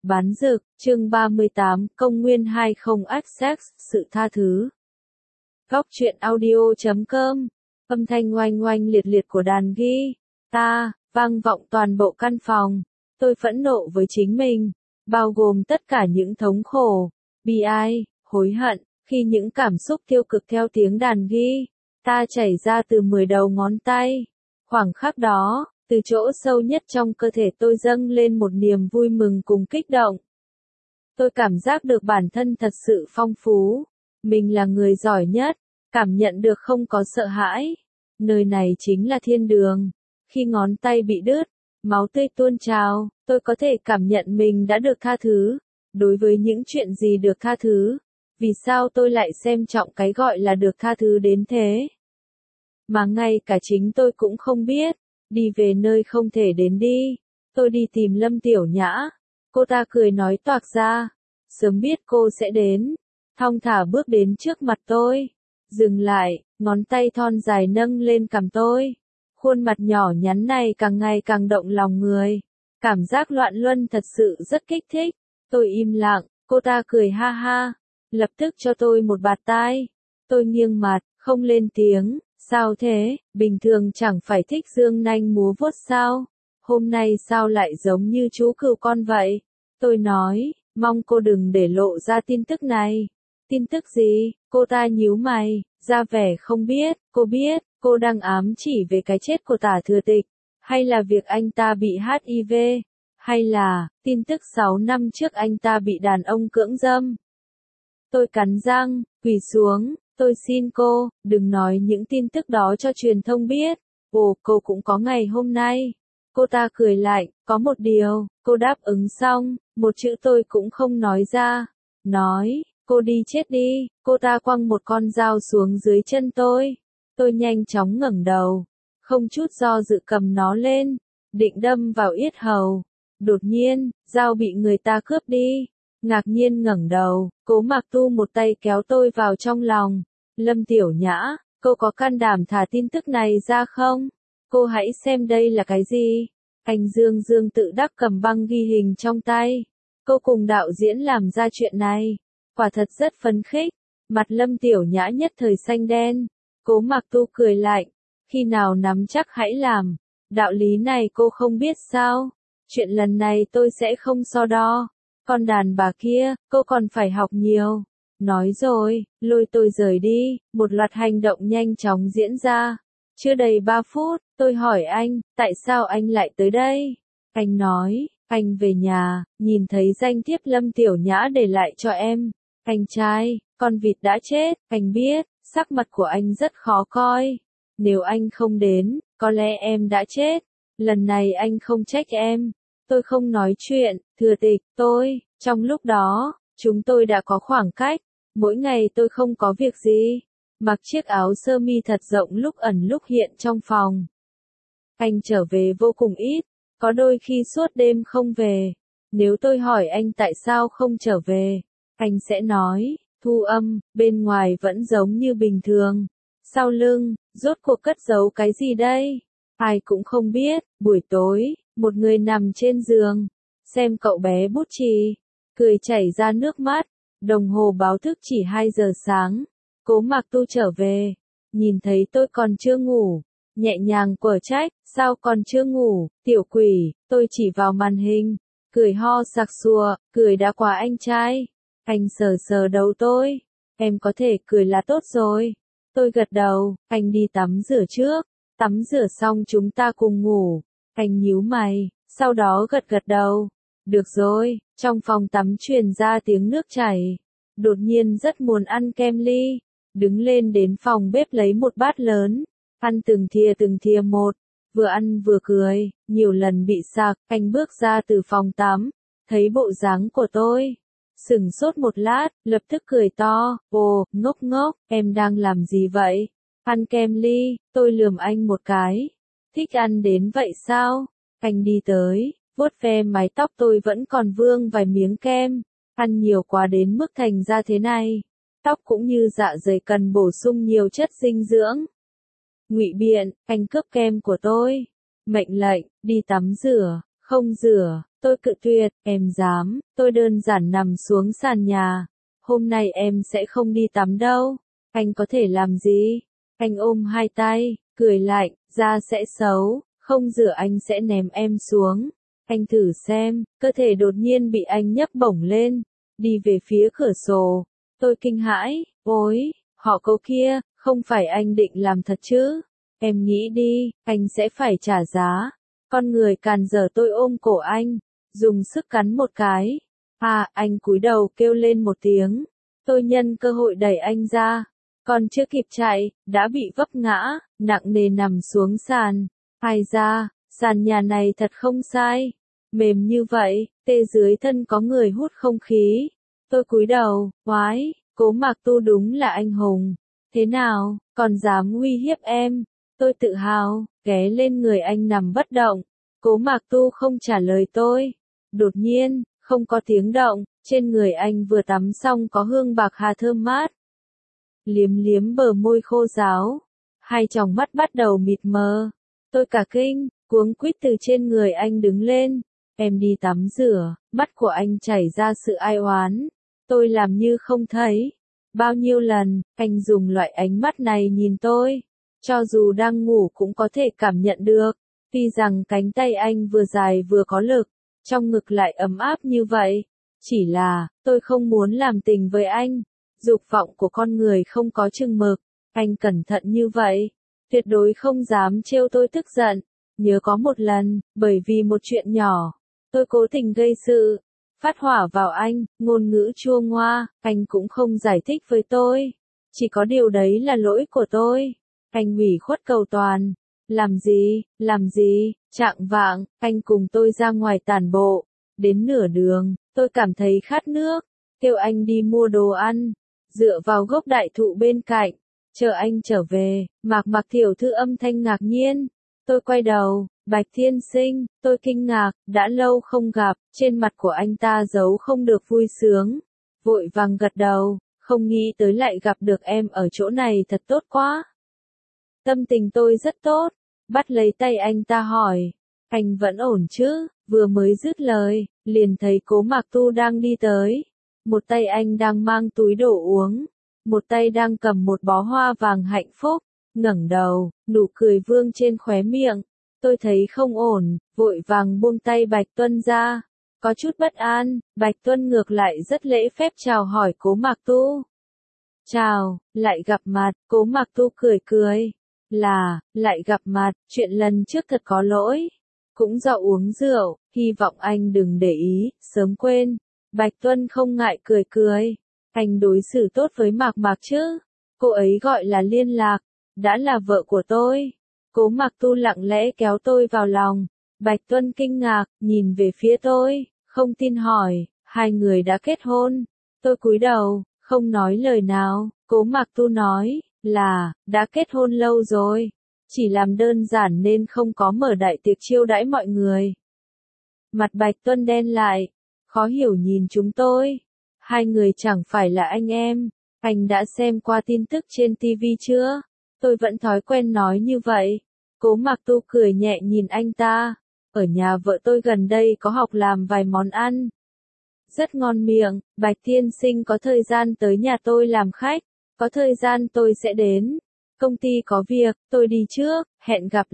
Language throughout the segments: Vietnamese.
Bán dược, chương 38, công nguyên 20 Access, sự tha thứ. Góc truyện audio.com, âm thanh oanh oanh liệt liệt của đàn guitar, vang vọng toàn bộ căn phòng. Tôi phẫn nộ với chính mình, bao gồm tất cả những thống khổ, bi ai, hối hận, khi những cảm xúc tiêu cực theo tiếng đàn guitar chảy ra từ 10 đầu ngón tay. Khoảng khắc đó, từ chỗ sâu nhất trong cơ thể tôi dâng lên một niềm vui mừng cùng kích động. Tôi cảm giác được bản thân thật sự phong phú. Mình là người giỏi nhất, cảm nhận được không có sợ hãi. Nơi này chính là thiên đường. Khi ngón tay bị đứt, máu tươi tuôn trào, tôi có thể cảm nhận mình đã được tha thứ. Đối với những chuyện gì được tha thứ, vì sao tôi lại xem trọng cái gọi là được tha thứ đến thế? Mà ngay cả chính tôi cũng không biết. Đi về nơi không thể đến đi. Tôi đi tìm Lâm Tiểu Nhã. Cô ta cười nói toạc ra. Sớm biết cô sẽ đến. Thong thả bước đến trước mặt tôi. Dừng lại, ngón tay thon dài nâng lên cằm tôi. Khuôn mặt nhỏ nhắn này càng ngày càng động lòng người. Cảm giác loạn luân thật sự rất kích thích. Tôi im lặng, cô ta cười ha ha. Lập tức cho tôi một bạt tai. Tôi nghiêng mặt, không lên tiếng. Sao thế, bình thường chẳng phải thích dương nanh múa vuốt sao? Hôm nay sao lại giống như chú cừu con vậy? Tôi nói, mong cô đừng để lộ ra tin tức này. Tin tức gì? Cô ta nhíu mày, ra vẻ không biết. Cô biết, cô đang ám chỉ về cái chết của Tả Thừa Tịch. Hay là việc anh ta bị HIV? Hay là, tin tức 6 năm trước anh ta bị đàn ông cưỡng dâm? Tôi cắn răng, quỳ xuống. Tôi xin cô, đừng nói những tin tức đó cho truyền thông biết. Ồ, cô cũng có ngày hôm nay. Cô ta cười lạnh, có một điều, cô đáp ứng xong, một chữ tôi cũng không nói ra. Nói, cô đi chết đi, cô ta quăng một con dao xuống dưới chân tôi. Tôi nhanh chóng ngẩng đầu, không chút do dự cầm nó lên, định đâm vào yết hầu. Đột nhiên, dao bị người ta cướp đi. Ngạc nhiên ngẩng đầu, Cố Mạc Tu một tay kéo tôi vào trong lòng. Lâm Tiểu Nhã, cô có can đảm thả tin tức này ra không? Cô hãy xem đây là cái gì? Anh Dương Dương tự đắc cầm băng ghi hình trong tay. Cô cùng đạo diễn làm ra chuyện này. Quả thật rất phấn khích. Mặt Lâm Tiểu Nhã nhất thời xanh đen. Cố Mạc Tu cười lạnh. Khi nào nắm chắc hãy làm. Đạo lý này cô không biết sao? Chuyện lần này tôi sẽ không so đo. Con đàn bà kia, cô còn phải học nhiều. Nói rồi, lôi tôi rời đi, một loạt hành động nhanh chóng diễn ra. Chưa đầy 3 phút, tôi hỏi anh, tại sao anh lại tới đây? Anh nói, anh về nhà, nhìn thấy danh thiếp Lâm Tiểu Nhã để lại cho em. Anh trai, con vịt đã chết, anh biết, sắc mặt của anh rất khó coi. Nếu anh không đến, có lẽ em đã chết. Lần này anh không trách em. Tôi không nói chuyện, Thừa Tịch, trong lúc đó, chúng tôi đã có khoảng cách. Mỗi ngày tôi không có việc gì. Mặc chiếc áo sơ mi thật rộng lúc ẩn lúc hiện trong phòng. Anh trở về vô cùng ít. Có đôi khi suốt đêm không về. Nếu tôi hỏi anh tại sao không trở về, anh sẽ nói, thu âm, bên ngoài vẫn giống như bình thường. Sau lưng, rốt cuộc cất giấu cái gì đây? Ai cũng không biết. Buổi tối, một người nằm trên giường, xem cậu bé bút chì, cười chảy ra nước mắt. Đồng hồ báo thức chỉ 2 giờ sáng. Cố Mạc Tu trở về, nhìn thấy tôi còn chưa ngủ, nhẹ nhàng quở trách, sao còn chưa ngủ, tiểu quỷ. Tôi chỉ vào màn hình, cười ho sặc sụa, cười đã quá anh trai. Anh sờ sờ đầu tôi, em có thể cười là tốt rồi. Tôi gật đầu, anh đi tắm rửa trước, tắm rửa xong chúng ta cùng ngủ. Anh nhíu mày, sau đó gật gật đầu. Được rồi, trong phòng tắm truyền ra tiếng nước chảy. Đột nhiên rất muốn ăn kem ly. Đứng lên đến phòng bếp lấy một bát lớn. Ăn từng thìa một. Vừa ăn vừa cười, nhiều lần bị sặc. Anh bước ra từ phòng tắm, thấy bộ dáng của tôi. Sửng sốt một lát, lập tức cười to. Ồ, ngốc ngốc, em đang làm gì vậy? Ăn kem ly. Tôi lườm anh một cái. Thích ăn đến vậy sao? Anh đi tới, vuốt ve mái tóc tôi vẫn còn vương vài miếng kem. Ăn nhiều quá đến mức thành ra thế này. Tóc cũng như dạ dày cần bổ sung nhiều chất dinh dưỡng. Ngụy biện, anh cướp kem của tôi. Mệnh lệnh, đi tắm rửa, không rửa. Tôi cự tuyệt, em dám, tôi đơn giản nằm xuống sàn nhà. Hôm nay em sẽ không đi tắm đâu. Anh có thể làm gì? Anh ôm hai tay, cười lạnh, da sẽ xấu, không rửa anh sẽ ném em xuống. Anh thử xem, cơ thể đột nhiên bị anh nhấc bổng lên, đi về phía cửa sổ. Tôi kinh hãi, ôi, họ câu kia, không phải anh định làm thật chứ? Em nghĩ đi, anh sẽ phải trả giá. Con người càn dở tôi ôm cổ anh, dùng sức cắn một cái. À, anh cúi đầu kêu lên một tiếng. Tôi nhân cơ hội đẩy anh ra. Còn chưa kịp chạy, đã bị vấp ngã, nặng nề nằm xuống sàn. Ai ra, sàn nhà này thật không sai. Mềm như vậy, tê dưới thân có người hút không khí. Tôi cúi đầu, oái, Cố Mạc Tu đúng là anh hùng. Thế nào, còn dám uy hiếp em? Tôi tự hào, ghé lên người anh nằm bất động. Cố Mạc Tu không trả lời tôi. Đột nhiên, không có tiếng động, trên người anh vừa tắm xong có hương bạc hà thơm mát. Liếm liếm bờ môi khô ráo, hai tròng mắt bắt đầu mịt mờ. Tôi cả kinh, cuống quýt từ trên người anh đứng lên. Em đi tắm rửa, mắt của anh chảy ra sự ai oán. Tôi làm như không thấy. Bao nhiêu lần, anh dùng loại ánh mắt này nhìn tôi. Cho dù đang ngủ cũng có thể cảm nhận được. Tuy rằng cánh tay anh vừa dài vừa có lực, trong ngực lại ấm áp như vậy. Chỉ là, tôi không muốn làm tình với anh. Dục vọng của con người không có chừng mực. Anh cẩn thận như vậy, tuyệt đối không dám trêu tôi tức giận. Nhớ có một lần, bởi vì một chuyện nhỏ, tôi cố tình gây sự, phát hỏa vào anh, ngôn ngữ chua ngoa, anh cũng không giải thích với tôi. Chỉ có điều đấy là lỗi của tôi. Anh ủy khuất cầu toàn. Làm gì, chạng vạng, anh cùng tôi ra ngoài tản bộ. Đến nửa đường, tôi cảm thấy khát nước, kêu anh đi mua đồ ăn. Dựa vào gốc đại thụ bên cạnh, chờ anh trở về, Mạc tiểu thư âm thanh ngạc nhiên. Tôi quay đầu, Bạch Thiên Sinh, tôi kinh ngạc, đã lâu không gặp, trên mặt của anh ta giấu không được vui sướng. Vội vàng gật đầu, không nghĩ tới lại gặp được em ở chỗ này thật tốt quá. Tâm tình tôi rất tốt, bắt lấy tay anh ta hỏi, anh vẫn ổn chứ? Vừa mới dứt lời, liền thấy Cố Mạc Tu đang đi tới. Một tay anh đang mang túi đồ uống, một tay đang cầm một bó hoa vàng hạnh phúc, ngẩng đầu, nụ cười vương trên khóe miệng. Tôi thấy không ổn, vội vàng buông tay Bạch Tuân ra. Có chút bất an, Bạch Tuân ngược lại rất lễ phép chào hỏi Cố Mạc Tu. Chào, lại gặp mặt, Cố Mạc Tu cười cười. Lại gặp mặt, chuyện lần trước thật có lỗi. Cũng do uống rượu, hy vọng anh đừng để ý, sớm quên. Bạch Tuân không ngại cười cười. Anh đối xử tốt với Mạc chứ? Cô ấy gọi là Liên Lạc, đã là vợ của tôi. Cố Mạc Tu lặng lẽ kéo tôi vào lòng. Bạch Tuân kinh ngạc, nhìn về phía tôi, không tin hỏi, hai người đã kết hôn. Tôi cúi đầu, không nói lời nào. Cố Mạc Tu nói, đã kết hôn lâu rồi. Chỉ làm đơn giản nên không có mở đại tiệc chiêu đãi mọi người. Mặt Bạch Tuân đen lại, khó hiểu nhìn chúng tôi. Hai người chẳng phải là anh em. Anh đã xem qua tin tức trên TV chưa? Tôi vẫn thói quen nói như vậy. Cố Mạc Tu cười nhẹ nhìn anh ta. Ở nhà vợ tôi gần đây có học làm vài món ăn. Rất ngon miệng, Bạch Thiên Sinh có thời gian tới nhà tôi làm khách. Có thời gian tôi sẽ đến. Công ty có việc, tôi đi trước, hẹn gặp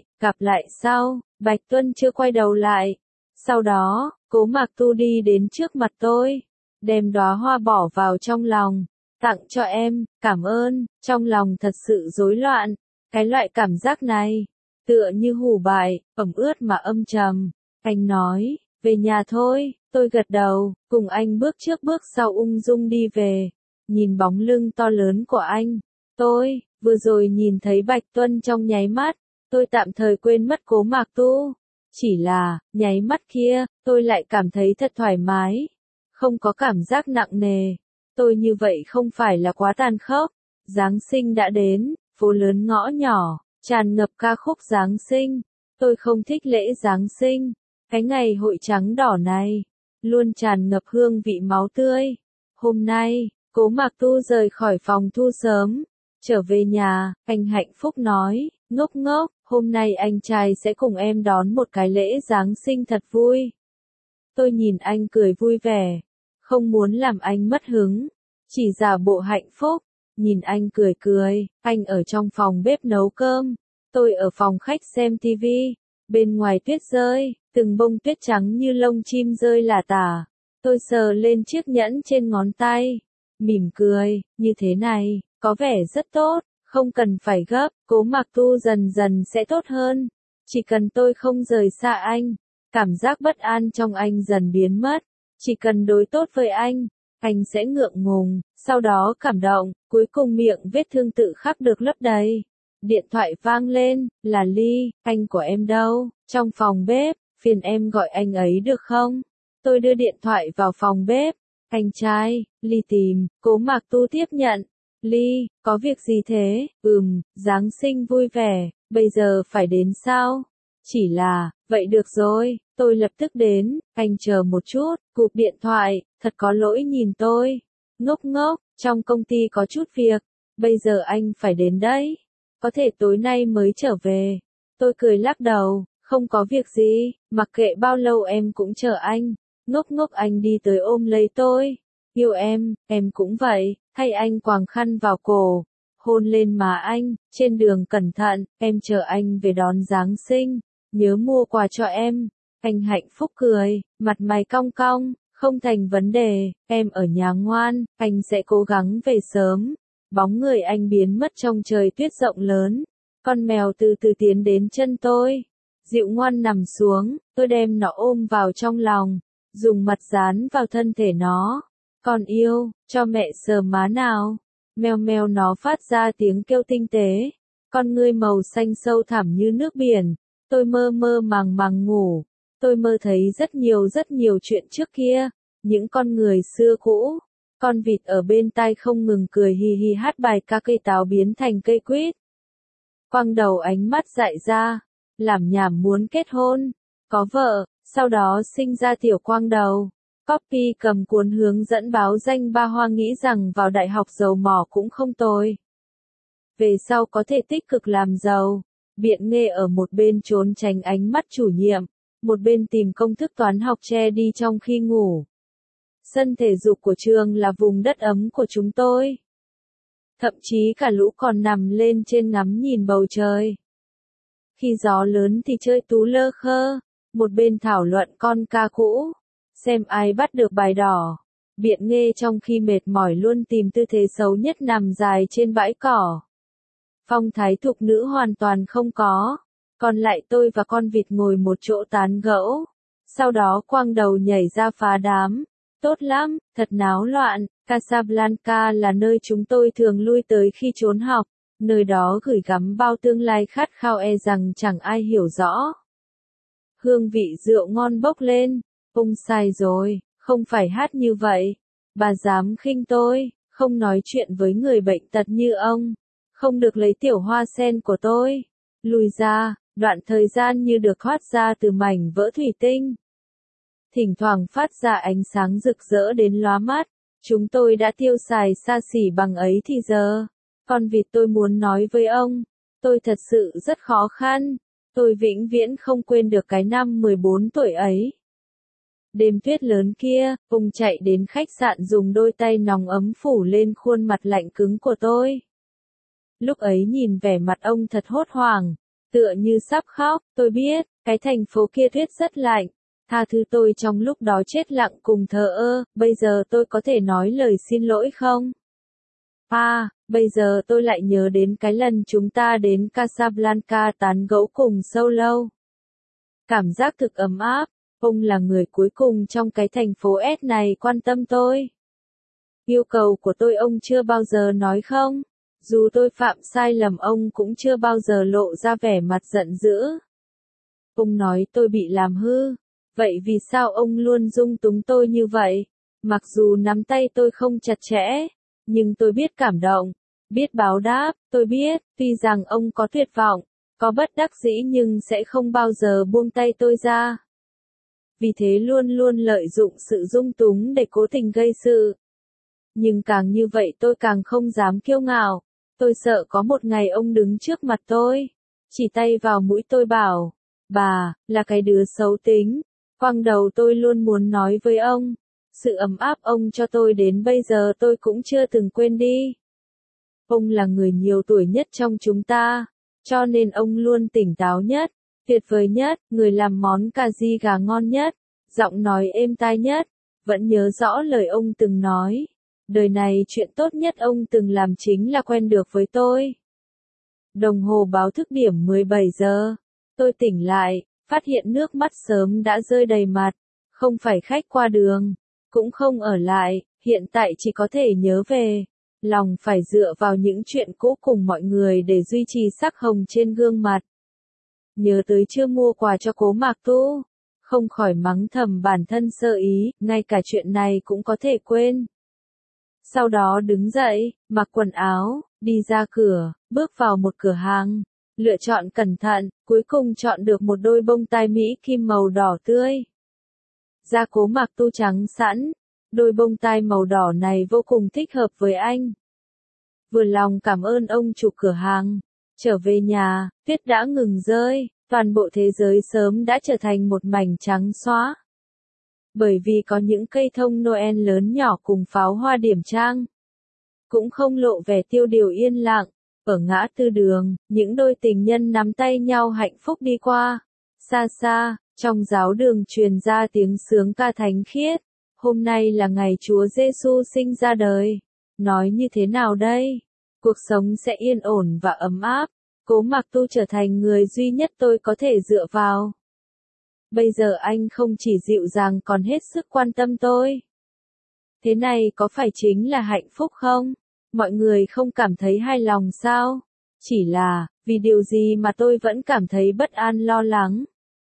lại sau. Bạch Tuân chưa quay đầu lại. Sau đó, Cố Mạc Tu đi đến trước mặt tôi, đem đóa hoa bỏ vào trong lòng, tặng cho em, cảm ơn. Trong lòng thật sự rối loạn, cái loại cảm giác này, tựa như hủ bại, ẩm ướt mà âm trầm. Anh nói, về nhà thôi, tôi gật đầu, cùng anh bước trước bước sau ung dung đi về. Nhìn bóng lưng to lớn của anh, tôi, vừa rồi nhìn thấy Bạch Tuân trong nháy mắt, tôi tạm thời quên mất Cố Mạc Tu. Chỉ là, nháy mắt kia, tôi lại cảm thấy thật thoải mái, không có cảm giác nặng nề. Tôi như vậy không phải là quá tàn khốc. Giáng sinh đã đến, phố lớn ngõ nhỏ, tràn ngập ca khúc Giáng sinh. Tôi không thích lễ Giáng sinh. Cái ngày hội trắng đỏ này, luôn tràn ngập hương vị máu tươi. Hôm nay, Cố Mạc Tu rời khỏi phòng thu sớm, trở về nhà, anh hạnh phúc nói, ngốc ngốc, hôm nay anh trai sẽ cùng em đón một cái lễ Giáng sinh thật vui. Tôi nhìn anh cười vui vẻ, không muốn làm anh mất hứng, chỉ giả bộ hạnh phúc. Nhìn anh cười cười, anh ở trong phòng bếp nấu cơm, tôi ở phòng khách xem tivi. Bên ngoài tuyết rơi, từng bông tuyết trắng như lông chim rơi lả tả. Tôi sờ lên chiếc nhẫn trên ngón tay, mỉm cười, như thế này, có vẻ rất tốt, không cần phải gấp, cố mặc tu dần dần sẽ tốt hơn. Chỉ cần tôi không rời xa anh, cảm giác bất an trong anh dần biến mất. Chỉ cần đối tốt với anh sẽ ngượng ngùng, sau đó cảm động, cuối cùng miệng vết thương tự khắc được lấp đầy. Điện thoại vang lên, là Ly, anh của em đâu, trong phòng bếp, phiền em gọi anh ấy được không? Tôi đưa điện thoại vào phòng bếp, anh trai, Ly tìm, Cố Mạc Tu tiếp nhận. Ly, có việc gì thế? Giáng sinh vui vẻ, bây giờ phải đến sao? Chỉ là, vậy được rồi, tôi lập tức đến, anh chờ một chút, cụp điện thoại, thật có lỗi nhìn tôi. Ngốc ngốc, trong công ty có chút việc, bây giờ anh phải đến đấy. Có thể tối nay mới trở về. Tôi cười lắc đầu, không có việc gì, mặc kệ bao lâu em cũng chờ anh. Ngốc ngốc anh đi tới ôm lấy tôi. Yêu em cũng vậy, thay anh quàng khăn vào cổ. Hôn lên má anh, trên đường cẩn thận, em chờ anh về đón Giáng sinh. Nhớ mua quà cho em. Anh hạnh phúc cười, mặt mày cong cong, không thành vấn đề, em ở nhà ngoan, anh sẽ cố gắng về sớm. Bóng người anh biến mất trong trời tuyết rộng lớn. Con mèo từ từ tiến đến chân tôi. Dịu ngoan nằm xuống, tôi đem nó ôm vào trong lòng, dùng mặt dán vào thân thể nó. Con yêu, cho mẹ sờ má nào. Meo meo nó phát ra tiếng kêu tinh tế. Con ngươi màu xanh sâu thẳm như nước biển. Tôi mơ mơ màng màng ngủ. Tôi mơ thấy rất nhiều chuyện trước kia. Những con người xưa cũ. Con vịt ở bên tai không ngừng cười hì hì hát bài ca cây táo biến thành cây quýt. Quăng đầu ánh mắt dại ra, làm nhảm muốn kết hôn, có vợ, sau đó sinh ra tiểu quang đầu. Copy cầm cuốn hướng dẫn báo danh ba hoa nghĩ rằng vào đại học dầu mỏ cũng không tồi. Về sau có thể tích cực làm giàu. Biện Nghê ở một bên trốn tránh ánh mắt chủ nhiệm, một bên tìm công thức toán học che đi trong khi ngủ. Sân thể dục của trường là vùng đất ấm của chúng tôi. Thậm chí cả lũ còn nằm lên trên ngắm nhìn bầu trời. Khi gió lớn thì chơi tú lơ khơ, một bên thảo luận con ca cũ, xem ai bắt được bài đỏ. Biện Nghê trong khi mệt mỏi luôn tìm tư thế xấu nhất nằm dài trên bãi cỏ. Phong thái thục nữ hoàn toàn không có, còn lại tôi và con vịt ngồi một chỗ tán gẫu. Sau đó quang đầu nhảy ra phá đám. Tốt lắm, thật náo loạn. Casablanca là nơi chúng tôi thường lui tới khi trốn học, nơi đó gửi gắm bao tương lai khát khao rằng chẳng ai hiểu rõ. Hương vị rượu ngon bốc lên, ông sai rồi, không phải hát như vậy. Bà dám khinh tôi, không nói chuyện với người bệnh tật như ông, không được lấy tiểu hoa sen của tôi. Lùi ra, đoạn thời gian như được thoát ra từ mảnh vỡ thủy tinh. Thỉnh thoảng phát ra ánh sáng rực rỡ đến lóa mắt. Chúng tôi đã tiêu xài xa xỉ bằng ấy thì giờ. Con vịt tôi muốn nói với ông. Tôi thật sự rất khó khăn. Tôi vĩnh viễn không quên được cái năm 14 tuổi ấy. Đêm tuyết lớn kia, ông chạy đến khách sạn dùng đôi tay nóng ấm phủ lên khuôn mặt lạnh cứng của tôi. Lúc ấy nhìn vẻ mặt ông thật hốt hoảng, tựa như sắp khóc. Tôi biết, cái thành phố kia tuyết rất lạnh. Tha thứ tôi trong lúc đó chết lặng cùng thờ ơ, bây giờ tôi có thể nói lời xin lỗi không? Bây giờ tôi lại nhớ đến cái lần chúng ta đến Casablanca tán gẫu cùng Solo. Cảm giác thực ấm áp, ông là người cuối cùng trong cái thành phố S này quan tâm tôi. Yêu cầu của tôi ông chưa bao giờ nói không, dù tôi phạm sai lầm ông cũng chưa bao giờ lộ ra vẻ mặt giận dữ. Ông nói tôi bị làm hư. Vậy vì sao ông luôn dung túng tôi như vậy? Mặc dù nắm tay tôi không chặt chẽ, nhưng tôi biết cảm động, biết báo đáp, tôi biết, tuy rằng ông có tuyệt vọng, có bất đắc dĩ nhưng sẽ không bao giờ buông tay tôi ra. Vì thế luôn luôn lợi dụng sự dung túng để cố tình gây sự. Nhưng càng như vậy tôi càng không dám kiêu ngạo, tôi sợ có một ngày ông đứng trước mặt tôi, chỉ tay vào mũi tôi bảo, bà, là cái đứa xấu tính. Quang đầu tôi luôn muốn nói với ông. Sự ấm áp ông cho tôi đến bây giờ tôi cũng chưa từng quên đi. Ông là người nhiều tuổi nhất trong chúng ta, cho nên ông luôn tỉnh táo nhất, tuyệt vời nhất, người làm món cà ri gà ngon nhất, giọng nói êm tai nhất. Vẫn nhớ rõ lời ông từng nói. Đời này chuyện tốt nhất ông từng làm chính là quen được với tôi. Đồng hồ báo thức điểm 17 giờ. Tôi tỉnh lại, phát hiện nước mắt sớm đã rơi đầy mặt. Không phải khách qua đường, cũng không ở lại, hiện tại chỉ có thể nhớ về. Lòng phải dựa vào những chuyện cũ cùng mọi người để duy trì sắc hồng trên gương mặt. Nhớ tới chưa mua quà cho cố Mạc Tu, không khỏi mắng thầm bản thân sơ ý, ngay cả chuyện này cũng có thể quên. Sau đó đứng dậy, mặc quần áo, đi ra cửa, bước vào một cửa hàng, lựa chọn cẩn thận, cuối cùng chọn được một đôi bông tai Mỹ kim màu đỏ tươi. Da cố Mạc Tu trắng sẵn, đôi bông tai màu đỏ này vô cùng thích hợp với anh. Vừa lòng cảm ơn ông chủ cửa hàng, trở về nhà, tuyết đã ngừng rơi, toàn bộ thế giới sớm đã trở thành một mảnh trắng xóa. Bởi vì có những cây thông Noel lớn nhỏ cùng pháo hoa điểm trang. Cũng không lộ vẻ tiêu điều yên lặng, ở ngã tư đường, những đôi tình nhân nắm tay nhau hạnh phúc đi qua. Xa xa, trong giáo đường truyền ra tiếng sướng ca thánh khiết. Hôm nay là ngày Chúa Giêsu sinh ra đời. Nói như thế nào đây? Cuộc sống sẽ yên ổn và ấm áp. Cố Mạc Tu trở thành người duy nhất tôi có thể dựa vào. Bây giờ anh không chỉ dịu dàng còn hết sức quan tâm tôi. Thế này có phải chính là hạnh phúc không? Mọi người không cảm thấy hài lòng sao? Chỉ là, vì điều gì mà tôi vẫn cảm thấy bất an lo lắng?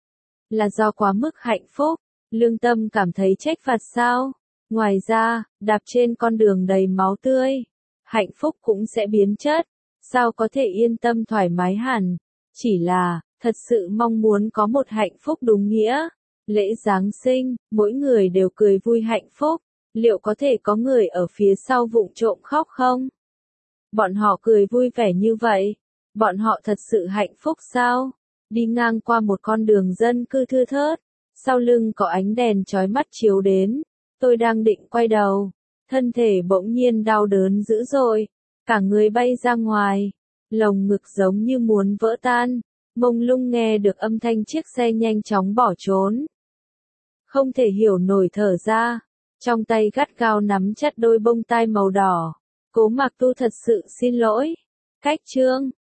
Là do quá mức hạnh phúc, lương tâm cảm thấy trách phạt sao? Ngoài ra, đạp trên con đường đầy máu tươi, hạnh phúc cũng sẽ biến chất. Sao có thể yên tâm thoải mái hẳn? Chỉ là, thật sự mong muốn có một hạnh phúc đúng nghĩa. Lễ Giáng sinh, mỗi người đều cười vui hạnh phúc. Liệu có thể có người ở phía sau vụng trộm khóc không? Bọn họ cười vui vẻ như vậy. Bọn họ thật sự hạnh phúc sao? Đi ngang qua một con đường dân cư thưa thớt. Sau lưng có ánh đèn chói mắt chiếu đến. Tôi đang định quay đầu. Thân thể bỗng nhiên đau đớn dữ dội. Cả người bay ra ngoài. Lồng ngực giống như muốn vỡ tan. Mông lung nghe được âm thanh chiếc xe nhanh chóng bỏ trốn. Không thể hiểu nổi thở ra. Trong tay gắt gao nắm chặt đôi bông tai màu đỏ. Cố Mạc Tu thật sự xin lỗi. Cách chương